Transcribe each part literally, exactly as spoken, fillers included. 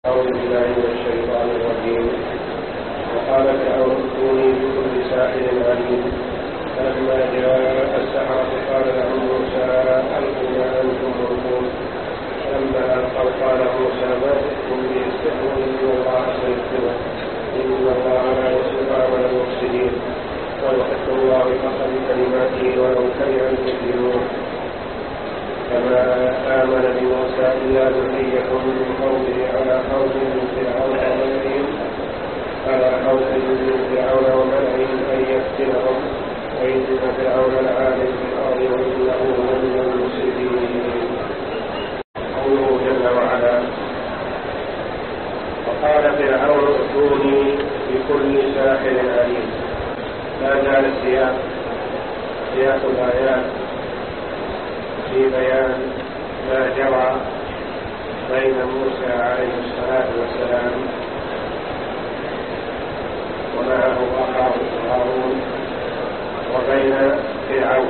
أعوذ بالله من الشيطان الرجيم. وقال فرعون ائتوني بكل ساحر عليم. فلما جاء السحرة قال لهم موسى ألقوا ما أنتم ملقون. فلما ألقوا قال موسى ما جئتم به السحر إن الله سيكتبه إن الله لا يصلح عمل المفسدين ويحق الله الحق بكلماته ولو كره المجرمون. فما آمن بموسى إلا ذرية من قومه على خوف من فرعون وملئهم على خوف من فرعون وملئهم أن يفتنهم وإن فرعون لعال في الأرض وإنه لمن المفسدين. قوله جل وعلا وقال فرعون ائتوني بكل ساحر عليم. لا زال السياق سياق الآيات في بيان ما جرى بين موسى عليه الصلاة والسلام ومعه أخاه هارون وبين فرعون.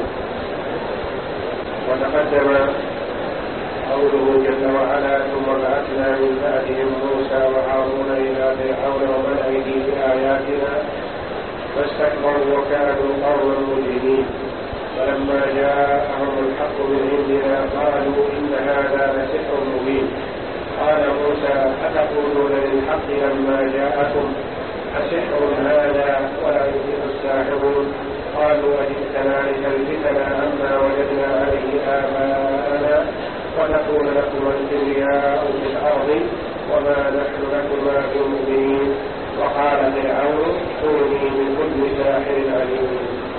وتقدم قوله جل وعلا ثم بعثنا من بعدهم موسى وهارون إلى فرعون وملئه بآياتنا فاستكبروا وكانوا قوما مجرمين. فلما جاءهم الحق من عندنا قالوا إن هذا لسحر مبين. قال موسى أتقولون للحق لما جاءكم أسحر هذا ولا يفلح الساحرون. قالوا أجئتنا لتلفتنا عما وجدنا عليه آباءنا ونكون لكما الكبرياء في الأرض وما نحن لكما بمؤمنين. وقال فرعون ائتوني بكل ساحر عليم.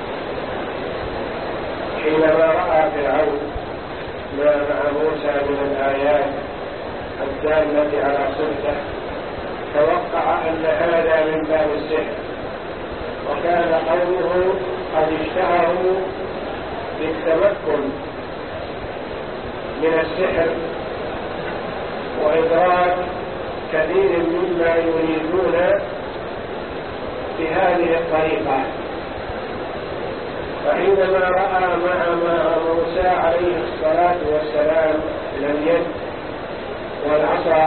حينما رأى فرعون ما مع موسى من الآيات الدالة على صدقه توقع أن هذا من باب السحر. وكان قومه قد اشتهروا بالتمكن من السحر وإدراك كثير مما يريدون بهذه الطريقة. فحينما رأى مع موسى عليه الصلاة والسلام من اليد والعصا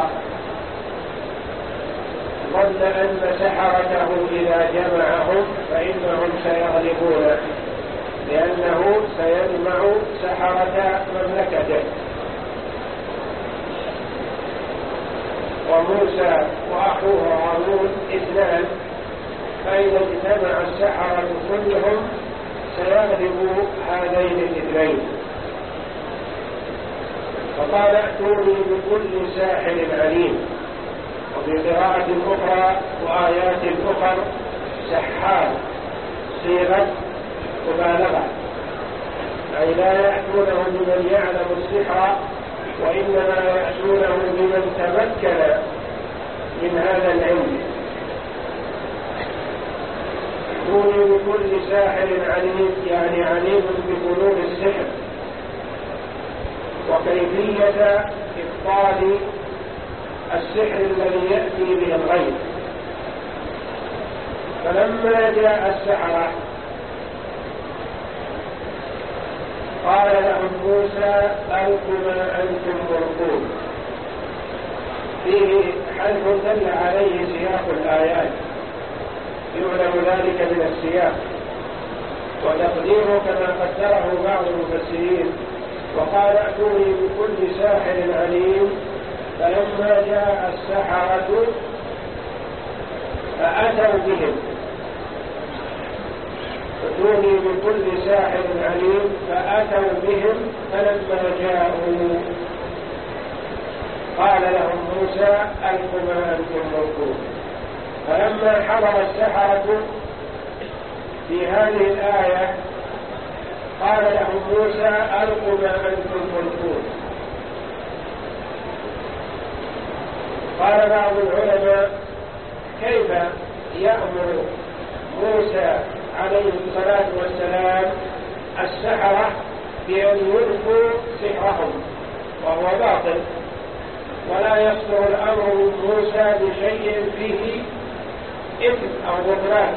ظن أن سحرته إذا جمعهم فإنهم سيغلبون لأنه سيجمع سحرة مملكته. وموسى وأخوه هارون اثنان فإذا اجتمع السحرة كلهم سيغلب هذين الاثنين. فقال ائتوني بكل ساحر عليم. وفي قراءة أخرى وآيات أخرى سحار صيغة مبالغة أي لا يأتونه بمن يعلم السحر وإنما يأتونه بمن تمكن من هذا العلم. ائتوني بكل ساحر عليم يعني عليم بفنون السحر وكيفية إبطال السحر الذي يأتي به الغيب. فلما جاء السحرة قال لهم موسى ألقوا ما أنتم ملقون. فيه حذف دل عليه سياق الآيات يعلم ذلك من السياق. وتقديره كما قدره بعض المفسرين وقال ائتوني بكل ساحر عليم. فلما جاء السحرة فأتوا بهم ائتوني بكل ساحر عليم فأتوا بهم. فلما جاءوا قال لهم موسى ألقوا ما أنتم ملقون. فلما حضر السحرة في هذه الآية قال لهم موسى ألقوا ما أنتم ملقون. قال بعض العلماء كيف يأمر موسى عليه الصلاة والسلام السحرة بأن يلقوا سحرهم وهو باطل ولا يصدر الأمر من موسى بشيء فيه إثم أو بطلان.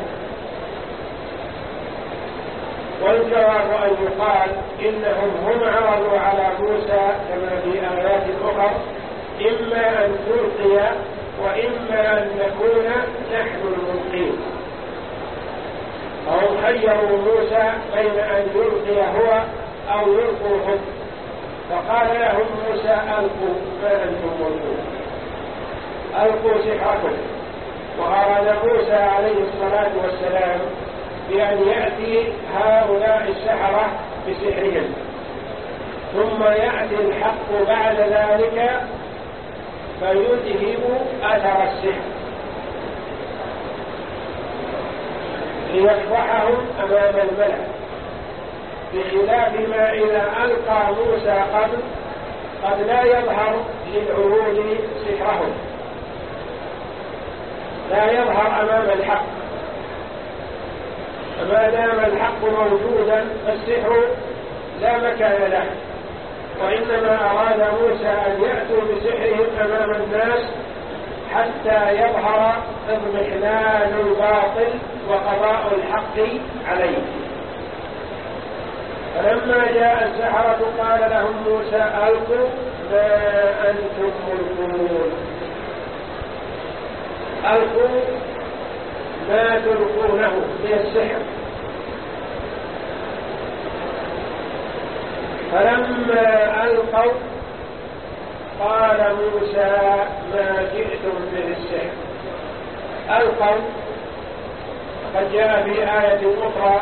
والجواب أن يقال إنهم هم عرضوا على موسى كما في آيات أخرى إما أن تلقي وإما أن نكون نحن الملقين. فهم خيروا موسى بين أن يلقي هو أو يلقوا هم، فقال لهم موسى ألقوا ما أنتم ملقون، ألقوا سحركم. وأراد موسى عليه الصلاة والسلام بأن يأتي هؤلاء السحرة بسحرهم، ثم يأتي الحق بعد ذلك فيذهب أثر السحر ليفضحهم أمام الملأ، بخلاف ما إذا ألقى موسى قبل قد لا يظهر للعروض سحرهم، لا يظهر أمام الحق، فما دام الحق موجودا فالسحر لا مكان له. وإنما أراد موسى أن يأتوا بسحرهم أمام الناس حتى يظهر اضمحلال الباطل وقضاء الحق عليه. فلما جاء السحرة قال لهم موسى ألقوا ما أنتم ملقون، ألقوا ما تلقونه من السحر. فلما ألقوا قال موسى ما جئتم به السحر. ألقوا، قد جاء في آية أخرى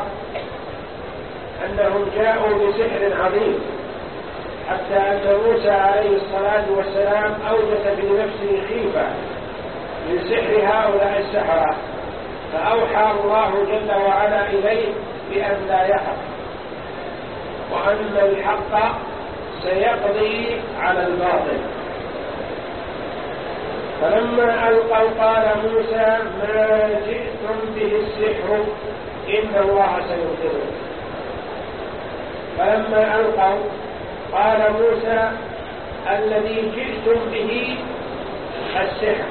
أنهم جاءوا بسحر عظيم، حتى أن موسى عليه الصلاة والسلام أوجس في نفسه خيفة من سحر هؤلاء السحرة، فأوحى الله جل وعلا إليه بأن لا يخف، وأن الحق سيقضي على الباطل. فلما ألقوا قال موسى ما جئتم به السحر إن الله سيبطله. فلما ألقوا قال موسى الذي جئتم به السحر،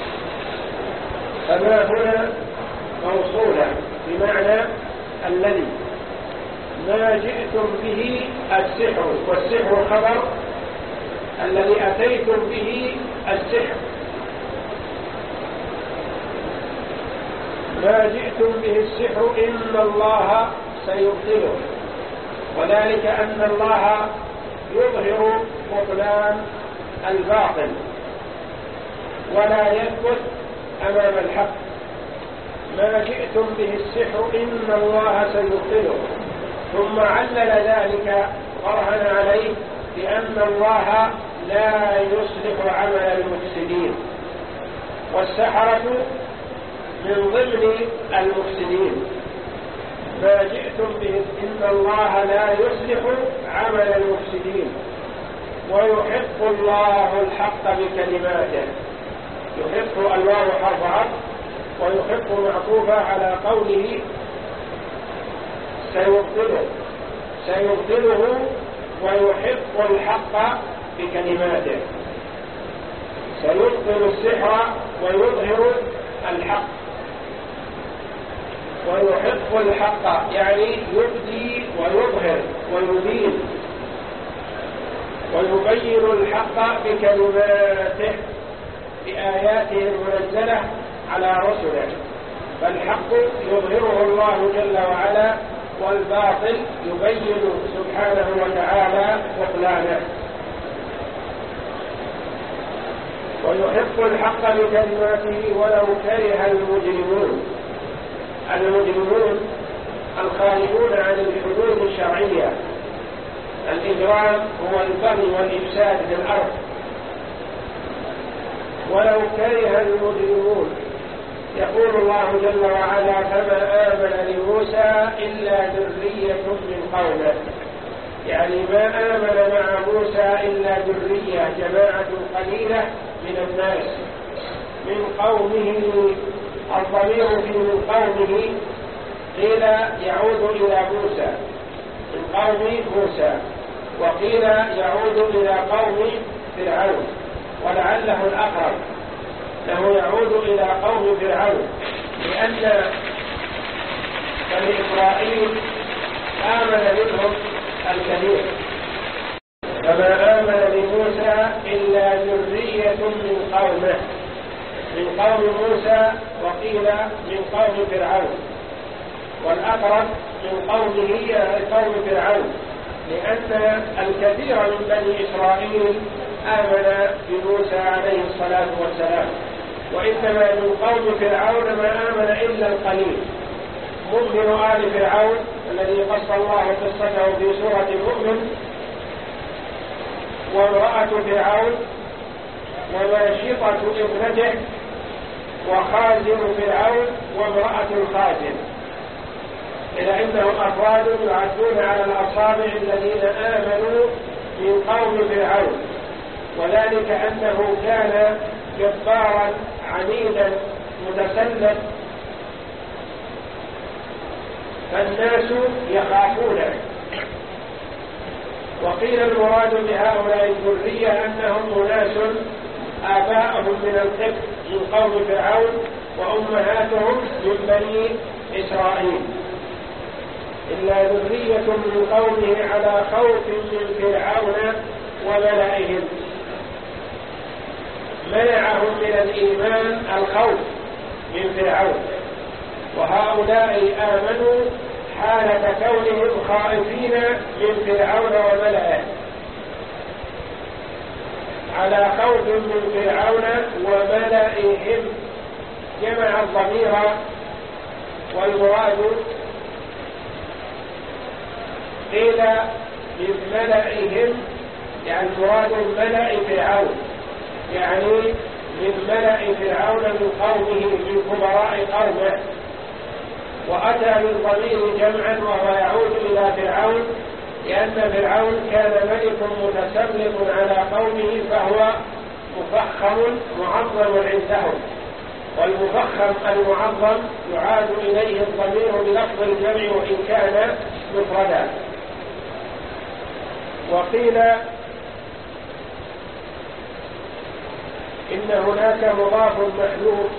فما هنا موصولة بمعنى الذي، ما جئتم به السحر، والسحر خبر الذي أتيتم به السحر. ما جئتم به السحر إن الله سيبطله، وذلك أن الله يظهر بطلان الباطل ولا يثبت أمام الحق. ما جئتم به السحر إن الله سيبطله، ثم علل ذلك برهن عليه بأن الله لا يصلح عمل المفسدين، والسحرة من ضمن المفسدين. ما جئتم به إن الله لا يصلح عمل المفسدين ويحق الله الحق بكلماته. يحق الواو حرف عطف، ويحق معطوفة على قوله سيبطله، سيبطله ويحق الحق بكلماته. سيبطل السحر ويظهر الحق، ويحق الحق يعني يبدي ويظهر ويبين ويبين الحق بكلماته بآياته المنزلة على رسله. فالحق يظهره الله جل وعلا، والباطل يبين سبحانه وتعالى بطلانه. ويحق الحق بكلماته ولو كره المجرمون. المجرمون الخارجون عن الحدود الشرعية. الإجرام هو البغي والإفساد في الأرض. ولو كره المجرمون، يقول الله جل وعلا فما آمن لموسى إلا ذرية من قومه، يعني ما آمن مع موسى إلا ذرية، جماعة قليلة من الناس من قومه. الضمير في من قومه قيل يعود إلى موسى، من قوم موسى، وقيل يعود إلى قوم فرعون، ولعله الأقرب له يعود إلى قوم فرعون، لأن بني إسرائيل آمن منهم الكثير. فما آمن لموسى إلا ذرية من قومه، قوم موسى وقيل من قوم فرعون، والأقرب من قومه قوم فرعون، لأن الكثير من بني إسرائيل آمن بموسى عليه الصلاة والسلام، وإنما من قوم فرعون ما آمن إلا القليل. مؤمن آل فرعون الذي قص الله قصته في سورة المؤمن، وامرأة فرعون، وماشطة ابنته، وخازن فرعون، وامرأة الخازن، إلى إنهم أفراد يعدون على الأصابع الذين آمنوا من قوم فرعون، وذلك أنه كان جبارا عنيدا متسلط، فالناس يخافونه. وقيل المراد بهؤلاء الذرية أنهم أناس آباءهم من القبط من قوم فرعون، وأمهاتهم من بني إسرائيل، إلا ذرية من قومه على خوف من فرعون وملئهم. منعهم من الإيمان الخوف من فرعون، وهؤلاء آمنوا حالة كونهم خائفين من فرعون وملئه، على خوف من فرعون وملئهم. جمع الضمير، والمراد قيل من ملئهم، يعني مراد ملأ فرعون، يعني من ملأ فرعون من قومه من كبراء قومه. وأتى بالضمير جمعا وهو يعود إلى فرعون، لأن فرعون كان ملك متسلط على قومه، فهو مفخم معظم عندهم، والمفخم المعظم يعاد إليه الضمير بلفظ الجمع وإن كان مفردا. وقيل إن هناك مضاف محذوف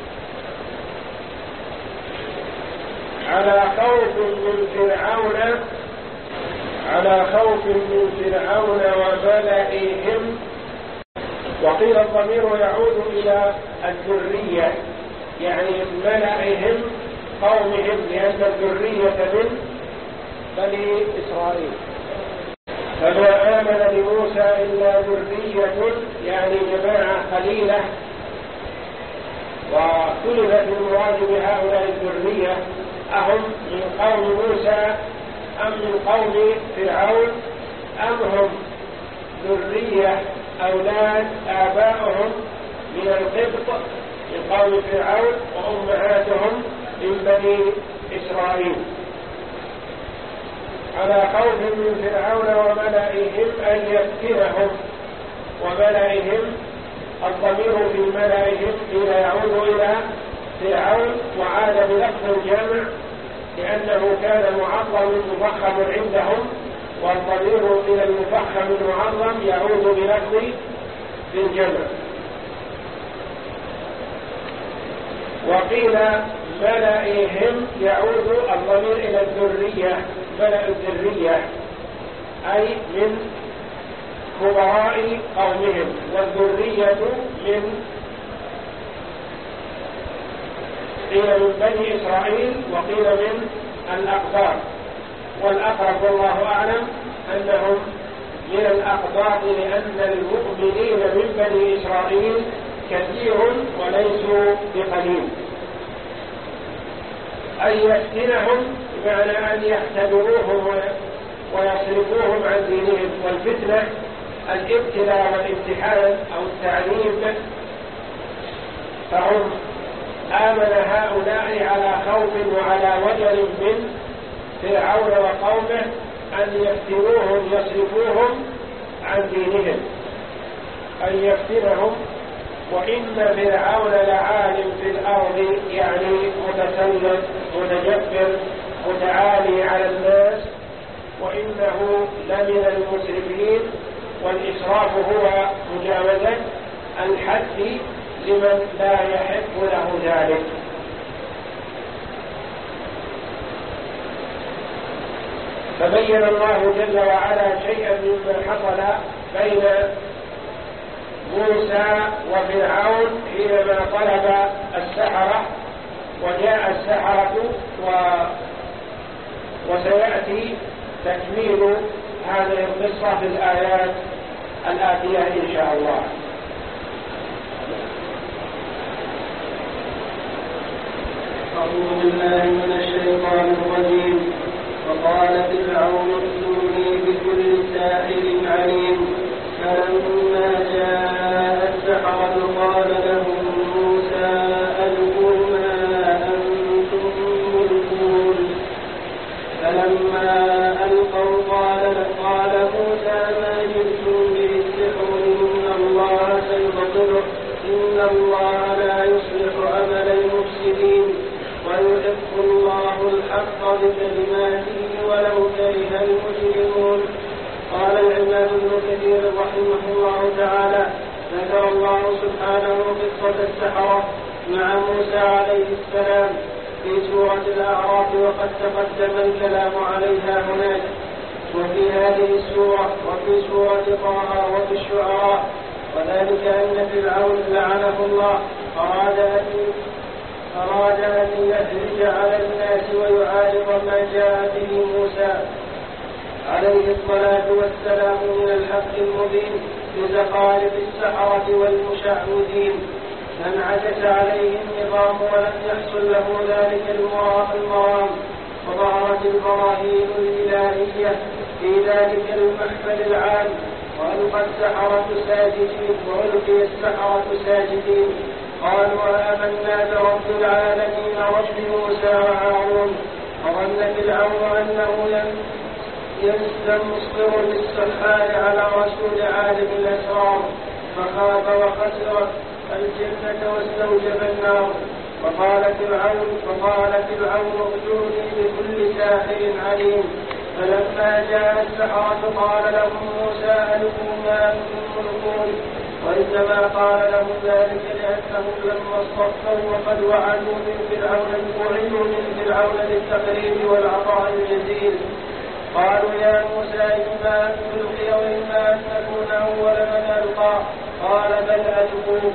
على خوف من فرعون، على خوف من فرعون وملئهم. وقيل الضمير يعود إلى الذرية، يعني ملئهم قومهم، لأن الذرية من بني إسرائيل. فما آمن لموسى إلا ذرية، يعني جماعة قليلة. واختلفت المراد بهؤلاء الذرية أهم من قوم موسى أم من قوم فرعون، أم هم ذرية أولاد آبائهم من القبط من قوم فرعون، وأمهاتهم من بني إسرائيل. على خوف من فرعون وملئهم أن يفتنهم، وملئهم الضمير في ملئهم قيل يعود إلى فرعون، وعاد بلفظ الجمع لأنه كان معظم مفخم عندهم، والضمير إلى المفخم المعظم يعود بلفظ الجمع. وقيل ملئهم يعود الضمير إلى الذرية، ملأ الذرية أي من كبراء قومهم، والذرية من قيل من بني إسرائيل، وقيل من الأقباط، والأقرب والله أعلم أنهم من الأقباط، لأن المؤمنين من بني إسرائيل كثير وليسوا بقليل. أن يفتنهم بمعنى أن يختبروهم ويصرفوهم عن دينهم، والفتنة الابتلاء والامتحان أو التعليم. فهم آمن هؤلاء على خوف وعلى وجل من فرعون وقومه أن يفتنوهم يصرفوهم عن دينهم، أن يفتنهم. وإن فرعون لعالم في الأرض، يعني متسلط متجبر متعالي على الناس، وإنه لمن المسرفين. والإسراف هو مجاوزة الحد لمن لا يحق له ذلك. فبين الله جل وعلا شيئا مما حصل بين موسى وفرعون حينما طلب السحرة، وجاء السحرة و... وسيأتي تكميل هذه القصة في الآيات الآتية إن شاء الله. أعوذ بالله من الشيطان الرجيم. وقال فرعون ائتوني بكل ساحر عليم. فلما جاء السحرة قال لهم موسى ألقوا ما أنتم ملقون. فلما ألقوا قال قال موسى ما جئتم به السحر إن الله سيبطله إن الله لا يصلح عمل المفسدين ويحق الله الحق بكلماته ولو كره المجرمون. قال العماد بن كثير رحمه الله تعالى ذكر الله سبحانه قصة السحرة مع موسى عليه السلام في سورة الأعراف، وقد تقدم الكلام عليها هناك وفي هذه السورة وفي سورة طه وفي الشعراء. وذلك أن فرعون لعنه الله أراد أن أراد أن يهرج على الناس ويعارض ما جاء به موسى عليه الصلاة والسلام من الحق المبين بزخارف السحرة والمشعوذين. فانعكس عليه النظام ولم يحصل له ذلك المرام، وظهرت البراهين الإلهية في ذلك المحفل العام، وألقى السحرة ساجدين وألقي السحرة ساجدين قالوا آمنا برب العالمين رب موسى وهارون. وظن فرعون أنه يستمصر للسحار على رسول عالم الأسرار، فخاف وخسر الجنة واستوجب النار. فقال فرعون فقال فرعون ائتوني بكل ساحر عليم. فلما جاء السحرة قال لهم موسى ألقوا ما أنتم ملقون. وإنما قال لهم ذلك لأنهم لما اصطفوا وقد وعدوا من فرعون وعدوا من فرعون بالتقريب والعطاء الجزيل قالوا يا موسى إما أن تلقي وإما أن نكون أول من ألقى. قال بل ألقوا.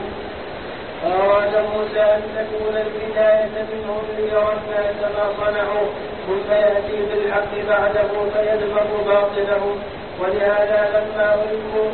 فأراد موسى أن تكون البداية منهم ليرى الناس ما صنعوا ثم يأتي بالحق بعده فيدمر باطله. ولهذا لما ألقوا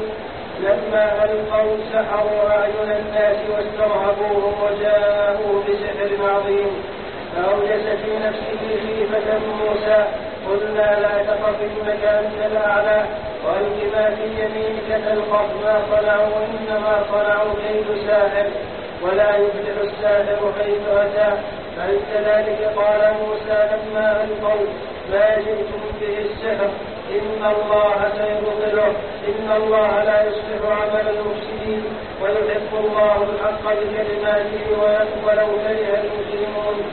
لما ألقوا سحروا أعين الناس واسترهبوهم وجاءوا بسحر عظيم. فأوجس في نفسه خيفة موسى قلنا لا تخف إنك أنت الأعلى وألق ما في يمينك تلقف ما صنعوا إنما صنعوا كيد ساحر ولا يفلح الساحر حيث أتى. فكذلك قال موسى لما ألقوا ما جئتم به السحر إن الله سيبطله إن الله لا يصلح عمل المفسدين ويحق الله الحق بكلماته ولو كره المجرمون.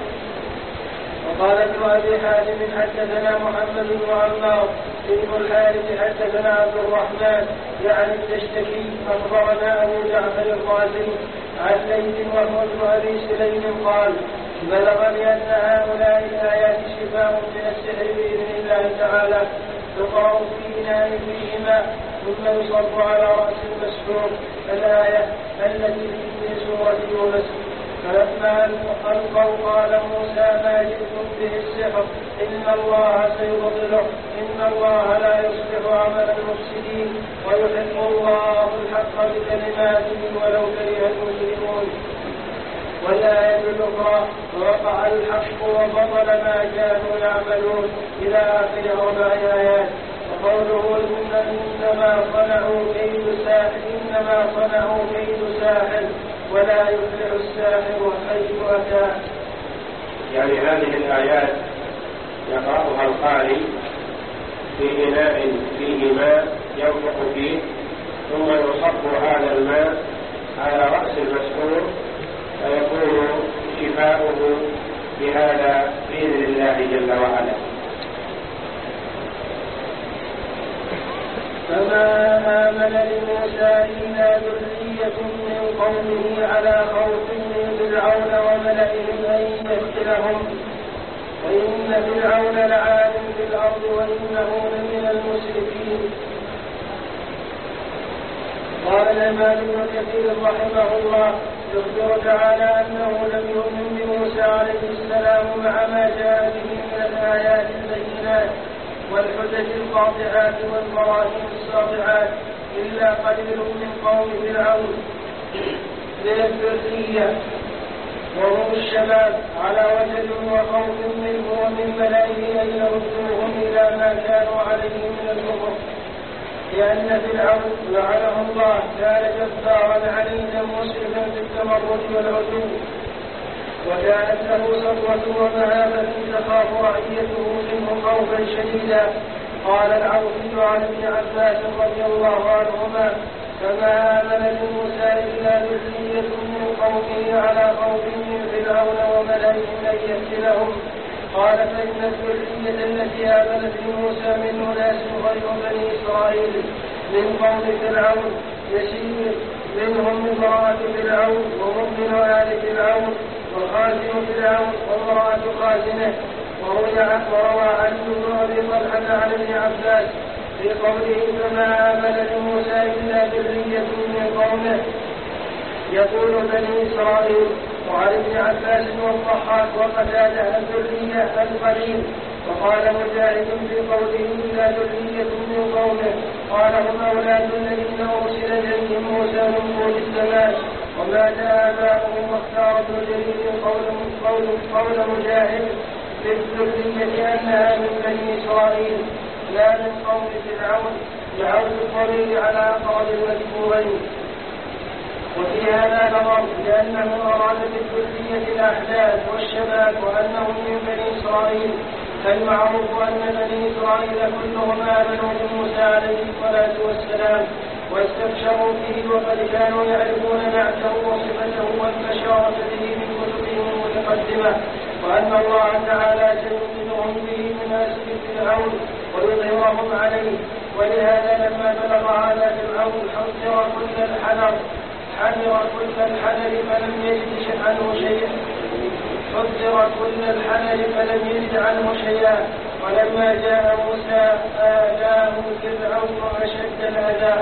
وقال ابن أبي حاتم حدثنا محمد بن عمار بن الحارث حدثنا عبد الرحمن يعني التشتكي أخبرنا أبو جعفر الرازي عن ليث وهو ابن أبي سليم قال بلغني أن هؤلاء الآيات شفاء من السحر بإذن الله تعالى تقرأ في إناء فيه ماء ثم يصب على رأس المسحور الآية التي في سورة يونس. فلما ألقوا قال موسى ما جئتم به السحر إن الله سيبطله إن الله لا يصلح عمل المفسدين ويحق الله الحق بكلماته ولو كره المجرمون. والآية الأخرى ووقع الحق وبطل ما كانوا يعملون إلى آخر أربع آيات. وقوله إنما صنعوا كيد ساحر إنما صنعوا كيد ساحر ولا يفلح الساحر حيث أتى. يعني هذه الآيات يقرأها القارئ في إناء فيه ماء ينفخ فيه ثم يصب هذا الماء على رأس المسحور فيكون شفاؤه بهذا بإذن الله جل وعلا. فما آمن لموسى إلا ذرية من قومه على خوف من فرعون وملئهم أن يفتنهم وإن فرعون لعال في الأرض وإنه لمن المسرفين. قال الإمام ابن كثير رحمه الله يخبر تعالى أنه لم يؤمن بموسى عليه السلام مع ما جاء به من الآيات البينات والحجج القاطعات والبراهين الساطعات إلا قليل من قوم فرعون من الذرية وهم الشباب على وجل وخوف منه ومن ملائه أن يردوهم إلى ما كانوا عليه من الكفر، لأن فرعون لعنه الله كان جبارا عنيدا مسرفا في التمرد والعدو، وكانت له سطوة ومهابة تخاف رعيته منه خوفا شديدا. قال العوفي عن ابن عباس رضي الله عنهما فما آمن بموسى إلا ذرية من قومه على خوف من فرعون وملئهم أن يفتنهم. قال فإن الذرية التي آمنت بموسى من أناس غير بني إسرائيل من قوم فرعون يسير، منهم امرأة فرعون ومؤمن آل فرعون وخازن فرعون وامرأة خازنه. وروى علي بن أبي طلحة عن ابن عباس في قوله فما آمن بموسى إلا ذرية من قومه يقول بني إسرائيل. وعن ابن عباس والضحاك وقتادة الذرية القليل. وقال مجاهد في قوله إلا ذرية من قومه قال هم أولاد الذين أرسل إليهم موسى من طول الزمان ومات آباؤهم. واختار ابن جرير قول, قول, قول مجاهد في الذرية أنها من بني إسرائيل لا من قوم فرعون لعود الضمير على أقرب المذكورين. وفي هذا نظر لأنه أراد بالذرية الأحداث والشباب وأنهم من بني إسرائيل، فالمعروف أن بني إسرائيل كلهم آمنوا بموسى عليه الصلاة والسلام واستبشروا به، وقد كانوا يعرفون نعته وصفته والبشارة به من كتبهم المتقدمة، وأن الله تعالى سينقذهم به من أسر فرعون ويظهرهم عليه. ولهذا لما بلغ هذا فرعون حذر كل الحذر حذر كل الحذر فلم يجد عنه شيئا حذر كل الحذر فلم يجد عنه شيئا. ولما جاء موسى آذاه فرعون أشد الأذى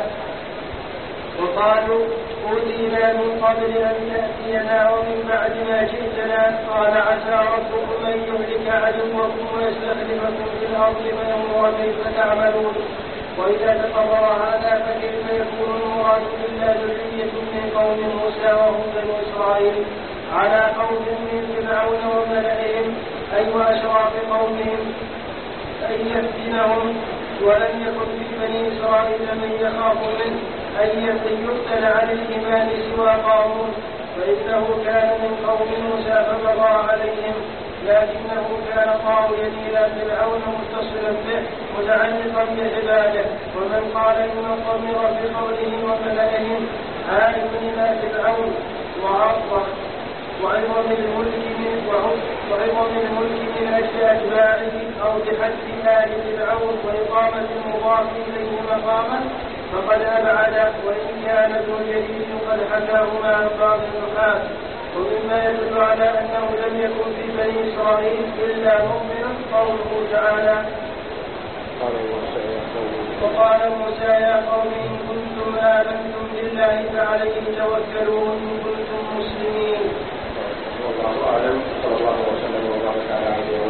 وقالوا أوتينا من قبل أن تأتينا ومن بعد ما جئتنا. قال عسى ربكم أن يهلك عدوكم ويستخلفكم في الأرض فينظر كيف تعملون. وإذا تقرر هذا فكيف يكون المراد إلا ذرية من قوم موسى وهم بنو إسرائيل على خوف من فرعون وملئهم أي وأشراف قومهم أن يفتنهم. ولم يكن في بني إسرائيل من يخاف منه أن يقتل عن الإيمان سوى قارون، فإنه كان من قوم موسى فبغى عليهم، لكنه كان طاغيا إلى فرعون متصلا به متعلقا بعباده. ومن قال إن الضمير في قوله وملئهم عائد إلى فرعون وعظم الملك من وعظم الملك من أجل أتباعه أو بحد آل فرعون وإقامة المضاف إليه مقاما فقد أبعد، وإن كان ابن جرير قد حكاهما عن بعض النحاة. ومما يدل على أنه لم يكن في بني إسرائيل إلا مؤمن قوله تعالى وقال موسى يا قوم إن كنتم آمنتم بالله فعليه توكلوا إن كنتم مسلمين. والله أعلم. صلى الله وسلم وبارك على عبده